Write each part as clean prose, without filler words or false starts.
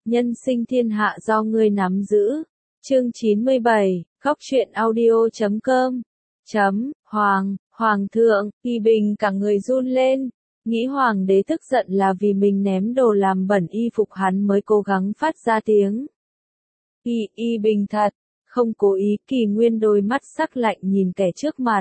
nhân sinh thiên hạ do ngươi nắm giữ. Chương 97, khóc chuyện audio.com. Hoàng thượng, Y Bình cả người run lên, nghĩ hoàng đế tức giận là vì mình ném đồ làm bẩn y phục hắn mới cố gắng phát ra tiếng. Y Bình thật, không cố ý. Kỳ Nguyên đôi mắt sắc lạnh nhìn kẻ trước mặt.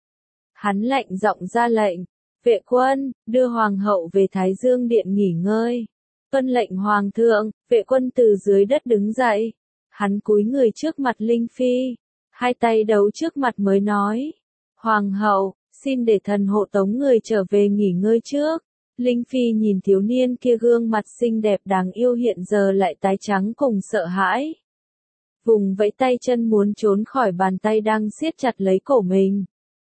Hắn lạnh giọng ra lệnh, vệ quân, đưa hoàng hậu về Thái Dương Điện nghỉ ngơi. Tuân lệnh hoàng thượng. Vệ quân từ dưới đất đứng dậy. Hắn cúi người trước mặt Linh Phi, hai tay đấu trước mặt mới nói. Hoàng hậu, xin để thần hộ tống người trở về nghỉ ngơi trước. Linh Phi nhìn thiếu niên kia gương mặt xinh đẹp đáng yêu hiện giờ lại tái trắng cùng sợ hãi. Vùng vẫy tay chân muốn trốn khỏi bàn tay đang siết chặt lấy cổ mình.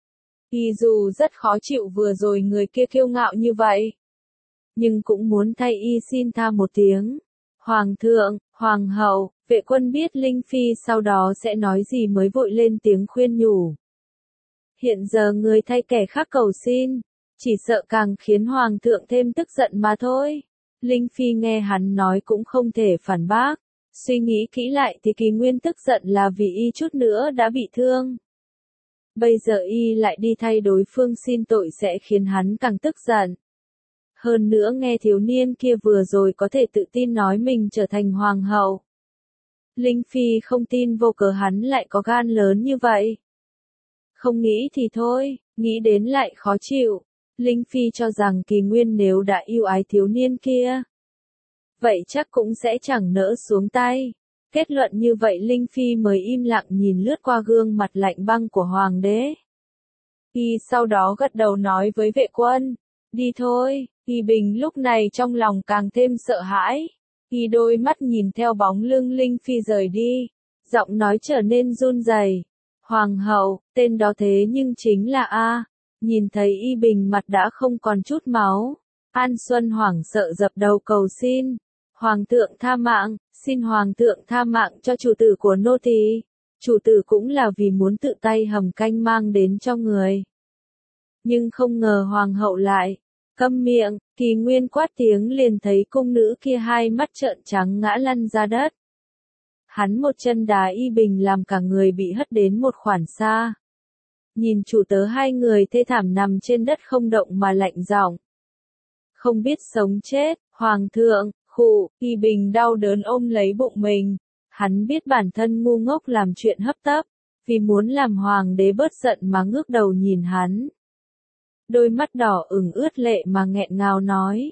Y dù rất khó chịu vừa rồi người kia kiêu ngạo như vậy, nhưng cũng muốn thay y xin tha một tiếng. Hoàng thượng, hoàng hậu, vệ quân biết Linh Phi sau đó sẽ nói gì mới vội lên tiếng khuyên nhủ. Hiện giờ người thay kẻ khác cầu xin, chỉ sợ càng khiến hoàng thượng thêm tức giận mà thôi. Linh Phi nghe hắn nói cũng không thể phản bác. Suy nghĩ kỹ lại thì Kỳ Nguyên tức giận là vì y chút nữa đã bị thương. Bây giờ y lại đi thay đối phương xin tội sẽ khiến hắn càng tức giận. Hơn nữa nghe thiếu niên kia vừa rồi có thể tự tin nói mình trở thành hoàng hậu. Linh Phi không tin vô cớ hắn lại có gan lớn như vậy. Không nghĩ thì thôi, nghĩ đến lại khó chịu. Linh Phi cho rằng Kỳ Nguyên nếu đã yêu ái thiếu niên kia, vậy chắc cũng sẽ chẳng nỡ xuống tay. Kết luận như vậy Linh Phi mới im lặng nhìn lướt qua gương mặt lạnh băng của hoàng đế. Y sau đó gật đầu nói với vệ quân, đi thôi. Y Bình lúc này trong lòng càng thêm sợ hãi. Y đôi mắt nhìn theo bóng lưng Linh Phi rời đi, giọng nói trở nên run rẩy. Hoàng hậu, tên đó thế nhưng chính là A. Nhìn thấy Y Bình mặt đã không còn chút máu, An Xuân hoảng sợ dập đầu cầu xin. Hoàng thượng tha mạng, xin hoàng thượng tha mạng cho chủ tử của nô tỳ. Chủ tử cũng là vì muốn tự tay hầm canh mang đến cho người. Nhưng không ngờ hoàng hậu lại câm miệng. Kỳ Nguyên quát tiếng liền thấy cung nữ kia hai mắt trợn trắng ngã lăn ra đất. Hắn một chân đá Y Bình làm cả người bị hất đến một khoảng xa. Nhìn chủ tớ hai người thê thảm nằm trên đất không động mà lạnh giọng. Không biết sống chết, hoàng thượng. Khụ, Y Bình đau đớn ôm lấy bụng mình. Hắn biết bản thân ngu ngốc làm chuyện hấp tấp, vì muốn làm hoàng đế bớt giận mà ngước đầu nhìn hắn. Đôi mắt đỏ ửng ướt lệ mà nghẹn ngào nói.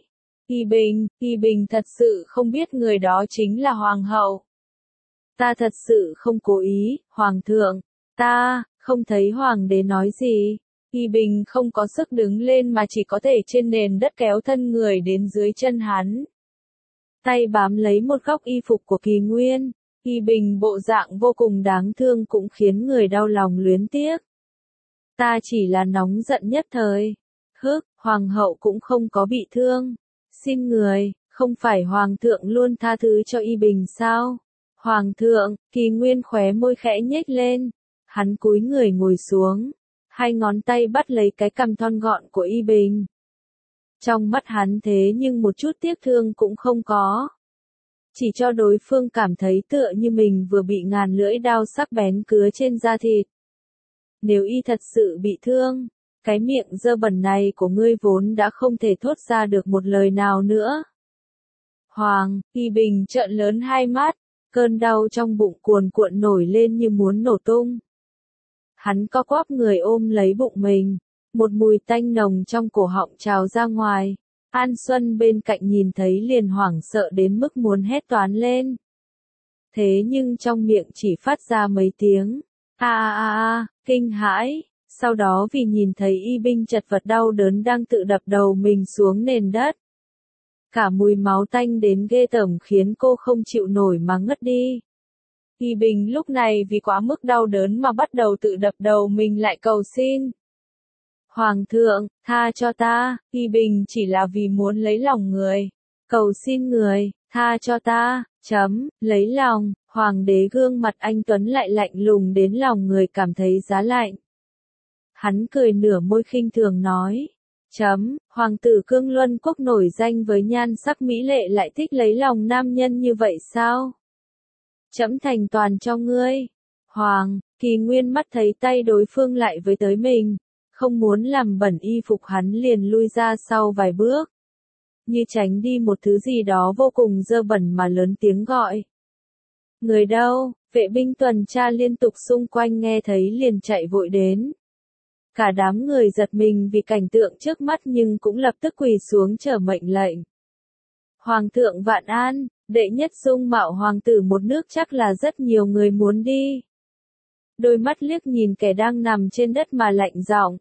Y Bình thật sự không biết người đó chính là hoàng hậu. Ta thật sự không cố ý, hoàng thượng. Ta, không thấy hoàng đế nói gì. Y Bình không có sức đứng lên mà chỉ có thể trên nền đất kéo thân người đến dưới chân hắn. Tay bám lấy một góc y phục của Kỳ Nguyên. Y Bình bộ dạng vô cùng đáng thương cũng khiến người đau lòng luyến tiếc. Ta chỉ là nóng giận nhất thời. Hoàng hậu cũng không có bị thương. Xin người, không phải hoàng thượng luôn tha thứ cho Y Bình sao? Hoàng thượng, Kỳ Nguyên khóe môi khẽ nhếch lên. Hắn cúi người ngồi xuống. Hai ngón tay bắt lấy cái cằm thon gọn của Y Bình. Trong mắt hắn thế nhưng một chút tiếc thương cũng không có. Chỉ cho đối phương cảm thấy tựa như mình vừa bị ngàn lưỡi đao sắc bén cứa trên da thịt. Nếu Y thật sự bị thương, cái miệng dơ bẩn này của ngươi vốn đã không thể thốt ra được một lời nào nữa. Y Bình trợn lớn hai mắt, cơn đau trong bụng cuồn cuộn nổi lên như muốn nổ tung. Hắn co quắp người ôm lấy bụng mình. Một mùi tanh nồng trong cổ họng trào ra ngoài. An Xuân bên cạnh nhìn thấy liền hoảng sợ đến mức muốn hét toáng lên. Thế nhưng trong miệng chỉ phát ra mấy tiếng kinh hãi. Sau đó vì nhìn thấy Y Bình chật vật đau đớn đang tự đập đầu mình xuống nền đất. Cả mùi máu tanh đến ghê tởm khiến cô không chịu nổi mà ngất đi. Y Bình lúc này vì quá mức đau đớn mà bắt đầu tự đập đầu mình lại cầu xin. Hoàng thượng, tha cho ta. Y Bình chỉ là vì muốn lấy lòng người. Cầu xin người, tha cho ta. Lấy lòng. Hoàng đế gương mặt anh tuấn lại lạnh lùng đến lòng người cảm thấy giá lạnh. Hắn cười nửa môi khinh thường nói. Hoàng tử Cương Luân Quốc nổi danh với nhan sắc mỹ lệ lại thích lấy lòng nam nhân như vậy sao? Trẫm thành toàn cho ngươi. Kỳ Nguyên mắt thấy tay đối phương lại với tới mình, không muốn làm bẩn y phục hắn liền lui ra sau vài bước. Như tránh đi một thứ gì đó vô cùng dơ bẩn mà lớn tiếng gọi. Người đâu? Vệ binh tuần tra liên tục xung quanh nghe thấy liền chạy vội đến. Cả đám người giật mình vì cảnh tượng trước mắt nhưng cũng lập tức quỳ xuống chờ mệnh lệnh. Hoàng thượng vạn an, đệ nhất dung mạo hoàng tử một nước chắc là rất nhiều người muốn đi. Đôi mắt liếc nhìn kẻ đang nằm trên đất mà lạnh giọng.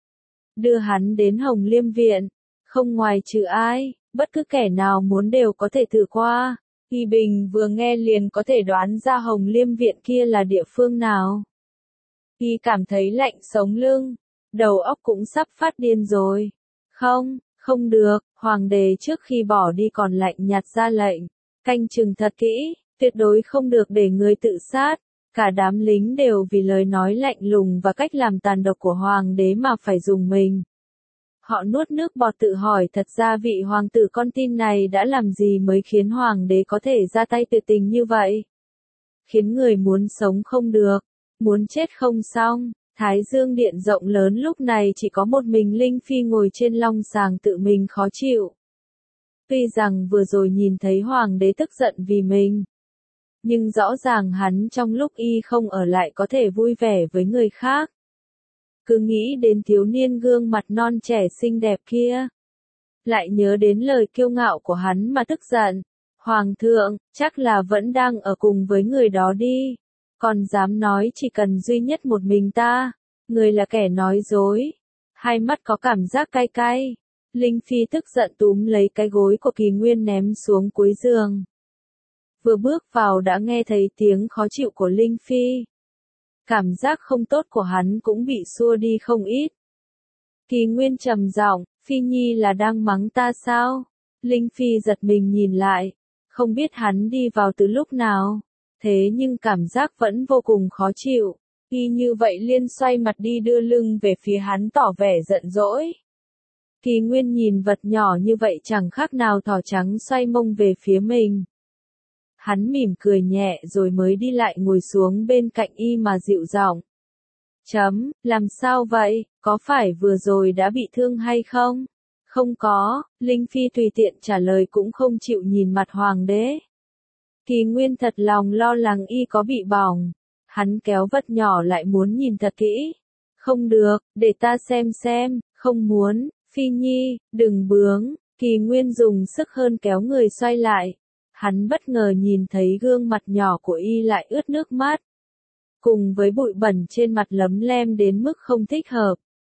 Đưa hắn đến Hồng Liêm Viện, không ngoài trừ ai, bất cứ kẻ nào muốn đều có thể thử qua. Y Bình vừa nghe liền có thể đoán ra Hồng Liêm Viện kia là địa phương nào. Y cảm thấy lạnh sống lưng, đầu óc cũng sắp phát điên rồi. Không được, hoàng đế trước khi bỏ đi còn lạnh nhạt ra lệnh, canh chừng thật kỹ, tuyệt đối không được để người tự sát. Cả đám lính đều vì lời nói lạnh lùng và cách làm tàn độc của hoàng đế mà phải dùng mình. Họ nuốt nước bọt tự hỏi thật ra vị hoàng tử con tin này đã làm gì mới khiến hoàng đế có thể ra tay tuyệt tình như vậy. Khiến người muốn sống không được, muốn chết không xong. Thái Dương điện rộng lớn lúc này chỉ có một mình Linh Phi ngồi trên long sàng tự mình khó chịu. Tuy rằng vừa rồi nhìn thấy hoàng đế tức giận vì mình, nhưng rõ ràng hắn trong lúc y không ở lại có thể vui vẻ với người khác. Cứ nghĩ đến thiếu niên gương mặt non trẻ xinh đẹp kia, lại nhớ đến lời kiêu ngạo của hắn mà tức giận. Hoàng thượng, chắc là vẫn đang ở cùng với người đó đi. Còn dám nói chỉ cần duy nhất một mình ta, người là kẻ nói dối. Hai mắt có cảm giác cay cay. Linh Phi tức giận túm lấy cái gối của Kỳ Nguyên ném xuống cuối giường. Vừa bước vào đã nghe thấy tiếng khó chịu của Linh Phi. Cảm giác không tốt của hắn cũng bị xua đi không ít. Kỳ Nguyên trầm giọng, Phi Nhi là đang mắng ta sao? Linh Phi giật mình nhìn lại, không biết hắn đi vào từ lúc nào. Thế nhưng cảm giác vẫn vô cùng khó chịu. Y như vậy liên xoay mặt đi đưa lưng về phía hắn tỏ vẻ giận dỗi. Kỳ Nguyên nhìn vật nhỏ như vậy chẳng khác nào thỏ trắng xoay mông về phía mình. Hắn mỉm cười nhẹ rồi mới đi lại ngồi xuống bên cạnh y mà dịu giọng. Làm sao vậy, có phải vừa rồi đã bị thương hay không? Không có, Linh Phi tùy tiện trả lời cũng không chịu nhìn mặt hoàng đế. Kỳ Nguyên thật lòng lo lắng y có bị bỏng. Hắn kéo vật nhỏ lại muốn nhìn thật kỹ. Không được, để ta xem, không muốn, Phi Nhi, đừng bướng. Kỳ Nguyên dùng sức hơn kéo người xoay lại. Hắn bất ngờ nhìn thấy gương mặt nhỏ của y lại ướt nước mắt. Cùng với bụi bẩn trên mặt lấm lem đến mức không thích hợp.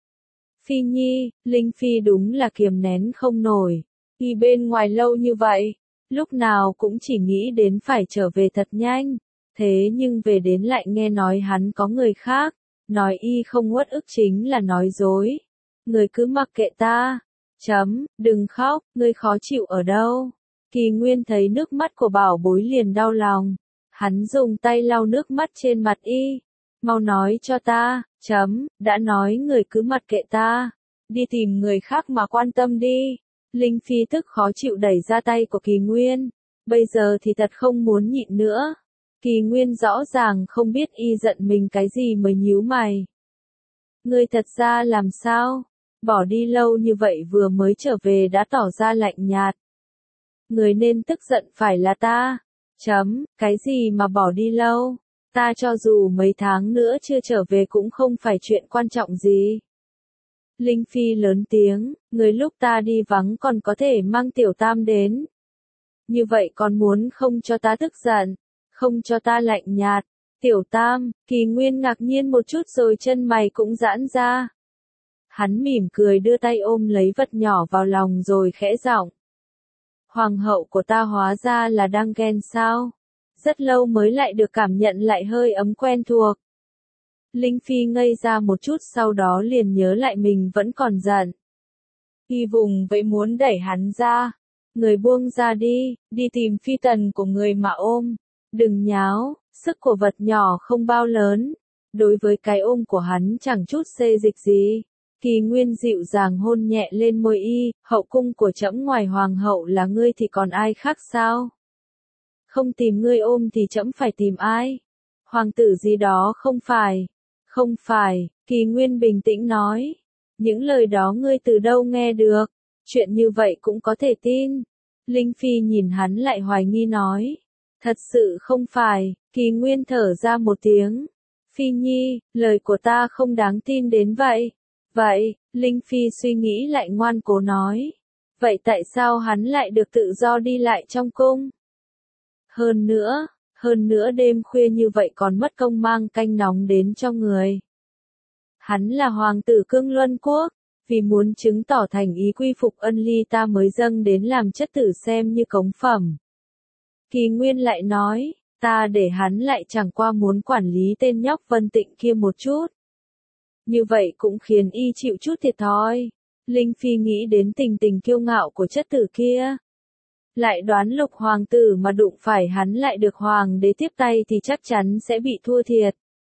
Phi Nhi, Linh Phi đúng là kiềm nén không nổi. Y bên ngoài lâu như vậy, lúc nào cũng chỉ nghĩ đến phải trở về thật nhanh. Thế nhưng về đến lại nghe nói hắn có người khác. Nói y không uất ức chính là nói dối. Người cứ mặc kệ ta. Đừng khóc, ngươi khó chịu ở đâu? Kỳ Nguyên thấy nước mắt của bảo bối liền đau lòng. Hắn dùng tay lau nước mắt trên mặt y. Mau nói cho ta. Đã nói người cứ mặc kệ ta. Đi tìm người khác mà quan tâm đi. Linh Phi tức khó chịu đẩy ra tay của Kỳ Nguyên. Bây giờ thì thật không muốn nhịn nữa. Kỳ Nguyên rõ ràng không biết y giận mình cái gì mới nhíu mày. Ngươi thật ra làm sao? Bỏ đi lâu như vậy vừa mới trở về đã tỏ ra lạnh nhạt. Người nên tức giận phải là ta. Cái gì mà bỏ đi lâu? Ta cho dù mấy tháng nữa chưa trở về cũng không phải chuyện quan trọng gì. Linh Phi lớn tiếng, người lúc ta đi vắng còn có thể mang Tiểu Tam đến. Như vậy còn muốn không cho ta tức giận, không cho ta lạnh nhạt. Tiểu Tam, Kỳ Nguyên ngạc nhiên một chút rồi chân mày cũng giãn ra. Hắn mỉm cười đưa tay ôm lấy vật nhỏ vào lòng rồi khẽ giọng. Hoàng hậu của ta hóa ra là đang ghen sao? Rất lâu mới lại được cảm nhận lại hơi ấm quen thuộc. Linh Phi ngây ra một chút sau đó liền nhớ lại mình vẫn còn giận. Y vùng vẫy muốn đẩy hắn ra. Người buông ra đi, đi tìm phi tần của người mà ôm. Đừng nháo, sức của vật nhỏ không bao lớn. Đối với cái ôm của hắn chẳng chút xê dịch gì. Kỳ Nguyên dịu dàng hôn nhẹ lên môi y, hậu cung của trẫm ngoài hoàng hậu là ngươi thì còn ai khác sao? Không tìm ngươi ôm thì trẫm phải tìm ai? Hoàng tử gì đó không phải. Không phải, Kỳ Nguyên bình tĩnh nói. Những lời đó ngươi từ đâu nghe được? Chuyện như vậy cũng có thể tin. Linh Phi nhìn hắn lại hoài nghi nói. Thật sự không phải, Kỳ Nguyên thở ra một tiếng. Phi Nhi, lời của ta không đáng tin đến vậy. Vậy, Linh Phi suy nghĩ lại ngoan cố nói. Vậy tại sao hắn lại được tự do đi lại trong cung? Hơn nữa đêm khuya như vậy còn mất công mang canh nóng đến cho người. Hắn là hoàng tử Cương Luân Quốc, vì muốn chứng tỏ thành ý quy phục ân ly ta mới dâng đến làm chất tử xem như cống phẩm. Kỳ Nguyên lại nói, ta để hắn lại chẳng qua muốn quản lý tên nhóc Vân Tịnh kia một chút. Như vậy cũng khiến y chịu chút thiệt thòi. Linh Phi nghĩ đến tình tình kiêu ngạo của chất tử kia. Lại đoán Lục hoàng tử mà đụng phải hắn lại được hoàng đế tiếp tay thì chắc chắn sẽ bị thua thiệt.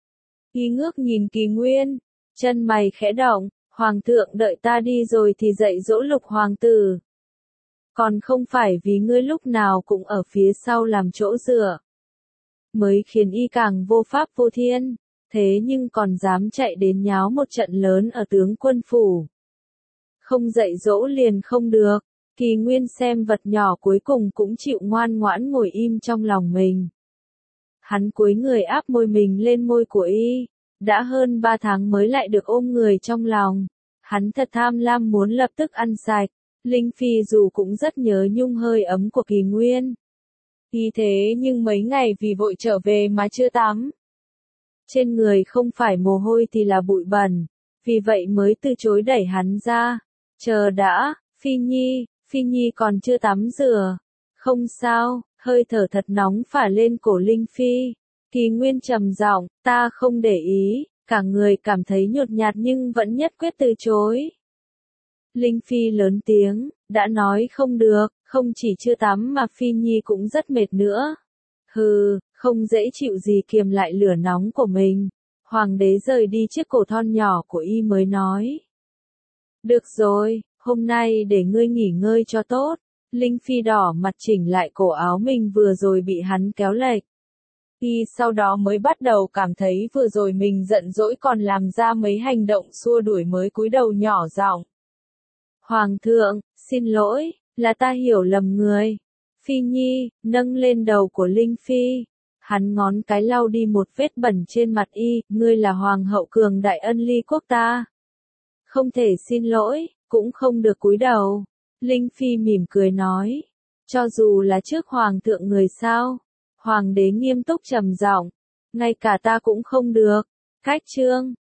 Y ngước nhìn Kỳ Nguyên, chân mày khẽ động, hoàng thượng đợi ta đi rồi thì dạy dỗ Lục hoàng tử. Còn không phải vì ngươi lúc nào cũng ở phía sau làm chỗ dựa. Mới khiến y càng vô pháp vô thiên, thế nhưng còn dám chạy đến nháo một trận lớn ở tướng quân phủ. Không dạy dỗ liền không được. Kỳ Nguyên xem vật nhỏ cuối cùng cũng chịu ngoan ngoãn ngồi im trong lòng mình. Hắn cúi người áp môi mình lên môi của y, đã hơn 3 tháng mới lại được ôm người trong lòng. Hắn thật tham lam muốn lập tức ăn sạch. Linh Phi dù cũng rất nhớ nhung hơi ấm của Kỳ Nguyên. Y thế nhưng mấy ngày vì vội trở về mà chưa tắm. Trên người không phải mồ hôi thì là bụi bẩn, vì vậy mới từ chối đẩy hắn ra. Chờ đã, Phi Nhi còn chưa tắm rửa. Không sao, hơi thở thật nóng phả lên cổ Linh Phi. Kỳ Nguyên trầm giọng, ta không để ý, cả người cảm thấy nhột nhạt nhưng vẫn nhất quyết từ chối. Linh Phi lớn tiếng, đã nói không được, không chỉ chưa tắm mà Phi Nhi cũng rất mệt nữa. Hừ, không dễ chịu gì kiềm lại lửa nóng của mình. Hoàng đế rời đi chiếc cổ thon nhỏ của y mới nói. Được rồi, hôm nay để ngươi nghỉ ngơi cho tốt. Linh Phi đỏ mặt chỉnh lại cổ áo mình vừa rồi bị hắn kéo lệch. Y sau đó mới bắt đầu cảm thấy vừa rồi mình giận dỗi còn làm ra mấy hành động xua đuổi mới cúi đầu nhỏ giọng. Hoàng thượng, xin lỗi, là ta hiểu lầm người. Phi Nhi, nâng lên đầu của Linh Phi. Hắn ngón cái lau đi một vết bẩn trên mặt y, ngươi là hoàng hậu cường đại ân ly quốc ta. Không thể xin lỗi, cũng không được cúi đầu. Linh Phi mỉm cười nói. Cho dù là trước hoàng thượng người sao? Hoàng đế nghiêm túc trầm giọng. Ngay cả ta cũng không được. Cách chương.